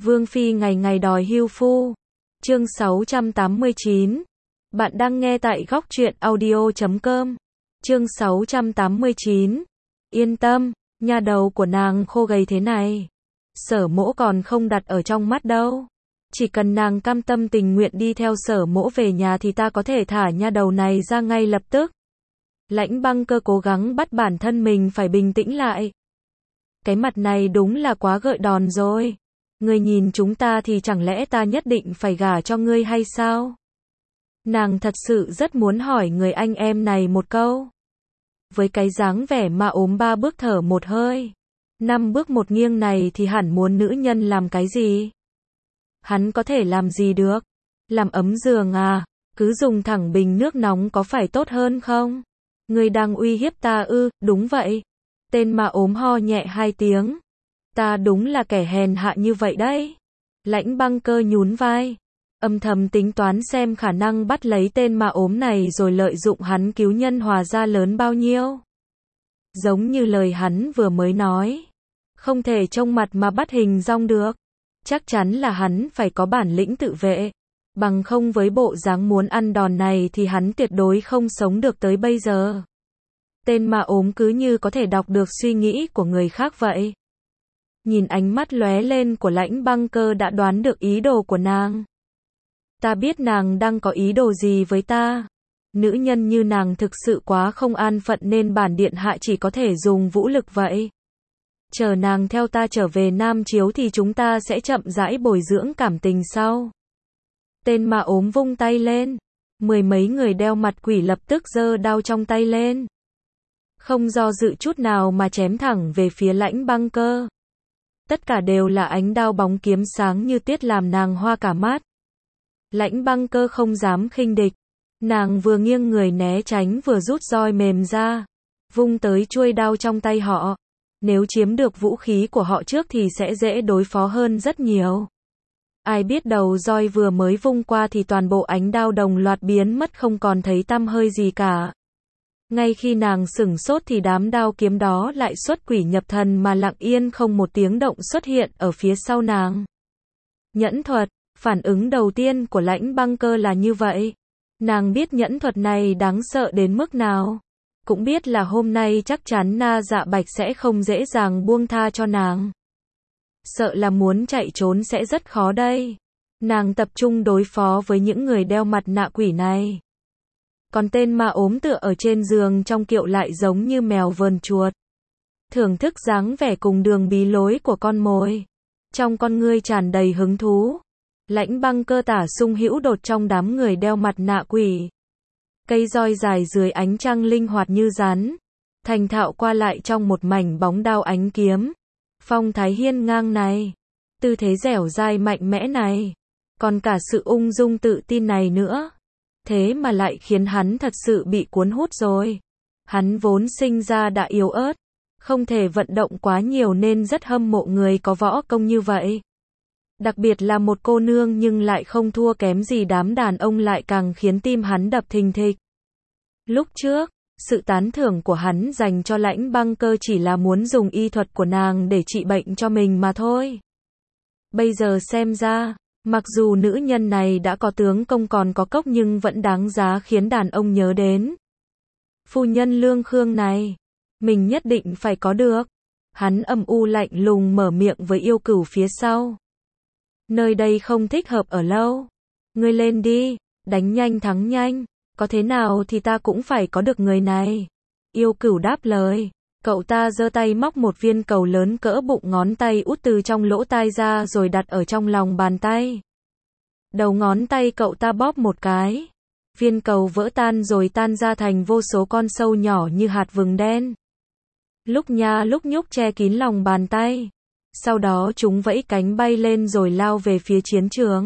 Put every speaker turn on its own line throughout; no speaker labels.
Vương Phi ngày ngày đòi hưu phu. Chương 689. Bạn đang nghe tại góc truyện audio.com. Chương 689. Yên tâm, nhà đầu của nàng khô gầy thế này, Sở Mỗ còn không đặt ở trong mắt đâu. Chỉ cần nàng cam tâm tình nguyện đi theo Sở Mỗ về nhà thì ta có thể thả nha đầu này ra ngay lập tức. Lãnh Băng Cơ cố gắng bắt bản thân mình phải bình tĩnh lại. Cái mặt này đúng là quá gợi đòn rồi. Ngươi nhìn chúng ta thì chẳng lẽ ta nhất định phải gả cho ngươi hay sao? Nàng thật sự rất muốn hỏi người anh em này một câu. Với cái dáng vẻ mà ốm 3 bước thở một hơi, 5 bước một nghiêng này thì hẳn muốn nữ nhân làm cái gì? Hắn có thể làm gì được? Làm ấm giường à? Cứ dùng thẳng bình nước nóng có phải tốt hơn không? Ngươi đang uy hiếp ta ư? Đúng vậy. Tên mà ốm ho nhẹ 2 tiếng. Ta đúng là kẻ hèn hạ như vậy đấy. Lãnh Băng Cơ nhún vai, âm thầm tính toán xem khả năng bắt lấy tên mà ốm này rồi lợi dụng hắn cứu nhân hòa ra lớn bao nhiêu. Giống như lời hắn vừa mới nói, không thể trông mặt mà bắt hình dong được. Chắc chắn là hắn phải có bản lĩnh tự vệ. Bằng không với bộ dáng muốn ăn đòn này thì hắn tuyệt đối không sống được tới bây giờ. Tên mà ốm cứ như có thể đọc được suy nghĩ của người khác vậy. Nhìn ánh mắt lóe lên của Lãnh Băng Cơ đã đoán được ý đồ của nàng. Ta biết nàng đang có ý đồ gì với ta. Nữ nhân như nàng thực sự quá không an phận nên bản điện hạ chỉ có thể dùng vũ lực vậy. Chờ nàng theo ta trở về Nam Chiếu thì chúng ta sẽ chậm rãi bồi dưỡng cảm tình sau. Tên mà ốm vung tay lên. 10 mấy người đeo mặt quỷ lập tức giơ đao trong tay lên. Không do dự chút nào mà chém thẳng về phía Lãnh Băng Cơ. Tất cả đều là ánh đao bóng kiếm sáng như tiết làm nàng hoa cả mắt. Lãnh Băng Cơ không dám khinh địch. Nàng vừa nghiêng người né tránh vừa rút roi mềm ra, vung tới chuôi đao trong tay họ. Nếu chiếm được vũ khí của họ trước thì sẽ dễ đối phó hơn rất nhiều. Ai biết đầu roi vừa mới vung qua thì toàn bộ ánh đao đồng loạt biến mất không còn thấy tăm hơi gì cả. Ngay khi nàng sửng sốt thì đám đao kiếm đó lại xuất quỷ nhập thần mà lặng yên không một tiếng động xuất hiện ở phía sau nàng. Nhẫn thuật, phản ứng đầu tiên của Lãnh Băng Cơ là như vậy. Nàng biết nhẫn thuật này đáng sợ đến mức nào. Cũng biết là hôm nay chắc chắn Na Dạ Bạch sẽ không dễ dàng buông tha cho nàng. Sợ là muốn chạy trốn sẽ rất khó đây. Nàng tập trung đối phó với những người đeo mặt nạ quỷ này. Còn tên ma ốm tựa ở trên giường trong kiệu lại giống như mèo vờn chuột. Thưởng thức dáng vẻ cùng đường bí lối của con mồi. Trong con ngươi tràn đầy hứng thú. Lãnh Băng Cơ tả sung hữu đột trong đám người đeo mặt nạ quỷ. Cây roi dài dưới ánh trăng linh hoạt như rắn. Thành thạo qua lại trong một mảnh bóng đao ánh kiếm. Phong thái hiên ngang này. Tư thế dẻo dai mạnh mẽ này. Còn cả sự ung dung tự tin này nữa. Thế mà lại khiến hắn thật sự bị cuốn hút rồi. Hắn vốn sinh ra đã yếu ớt. Không thể vận động quá nhiều nên rất hâm mộ người có võ công như vậy. Đặc biệt là một cô nương nhưng lại không thua kém gì đám đàn ông lại càng khiến tim hắn đập thình thịch. Lúc trước, sự tán thưởng của hắn dành cho Lãnh Băng Cơ chỉ là muốn dùng y thuật của nàng để trị bệnh cho mình mà thôi. Bây giờ xem ra, mặc dù nữ nhân này đã có tướng công còn có cốc nhưng vẫn đáng giá khiến đàn ông nhớ đến. Phu nhân Lương Khương này, mình nhất định phải có được. Hắn âm u lạnh lùng mở miệng với yêu cửu phía sau. Nơi đây không thích hợp ở lâu. Ngươi lên đi, đánh nhanh thắng nhanh. Có thế nào thì ta cũng phải có được người này. Yêu cửu đáp lời. Cậu ta giơ tay móc một viên cầu lớn cỡ bụng ngón tay út từ trong lỗ tai ra rồi đặt ở trong lòng bàn tay. Đầu ngón tay cậu ta bóp một cái. Viên cầu vỡ tan rồi tan ra thành vô số con sâu nhỏ như hạt vừng đen. Lúc nha lúc nhúc che kín lòng bàn tay. Sau đó chúng vẫy cánh bay lên rồi lao về phía chiến trường.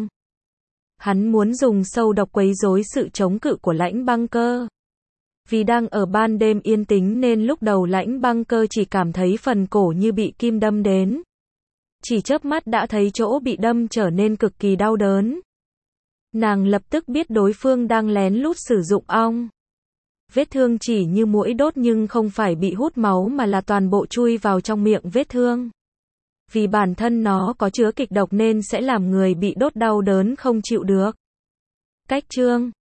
Hắn muốn dùng sâu độc quấy rối sự chống cự của Lãnh Băng Cơ. Vì đang ở ban đêm yên tĩnh nên lúc đầu Lãnh Băng Cơ chỉ cảm thấy phần cổ như bị kim đâm đến. Chỉ chớp mắt đã thấy chỗ bị đâm trở nên cực kỳ đau đớn. Nàng lập tức biết đối phương đang lén lút sử dụng ong. Vết thương chỉ như muỗi đốt nhưng không phải bị hút máu mà là toàn bộ chui vào trong miệng vết thương. vì bản thân nó có chứa kịch độc nên sẽ làm người bị đốt đau đớn không chịu được. Cách chương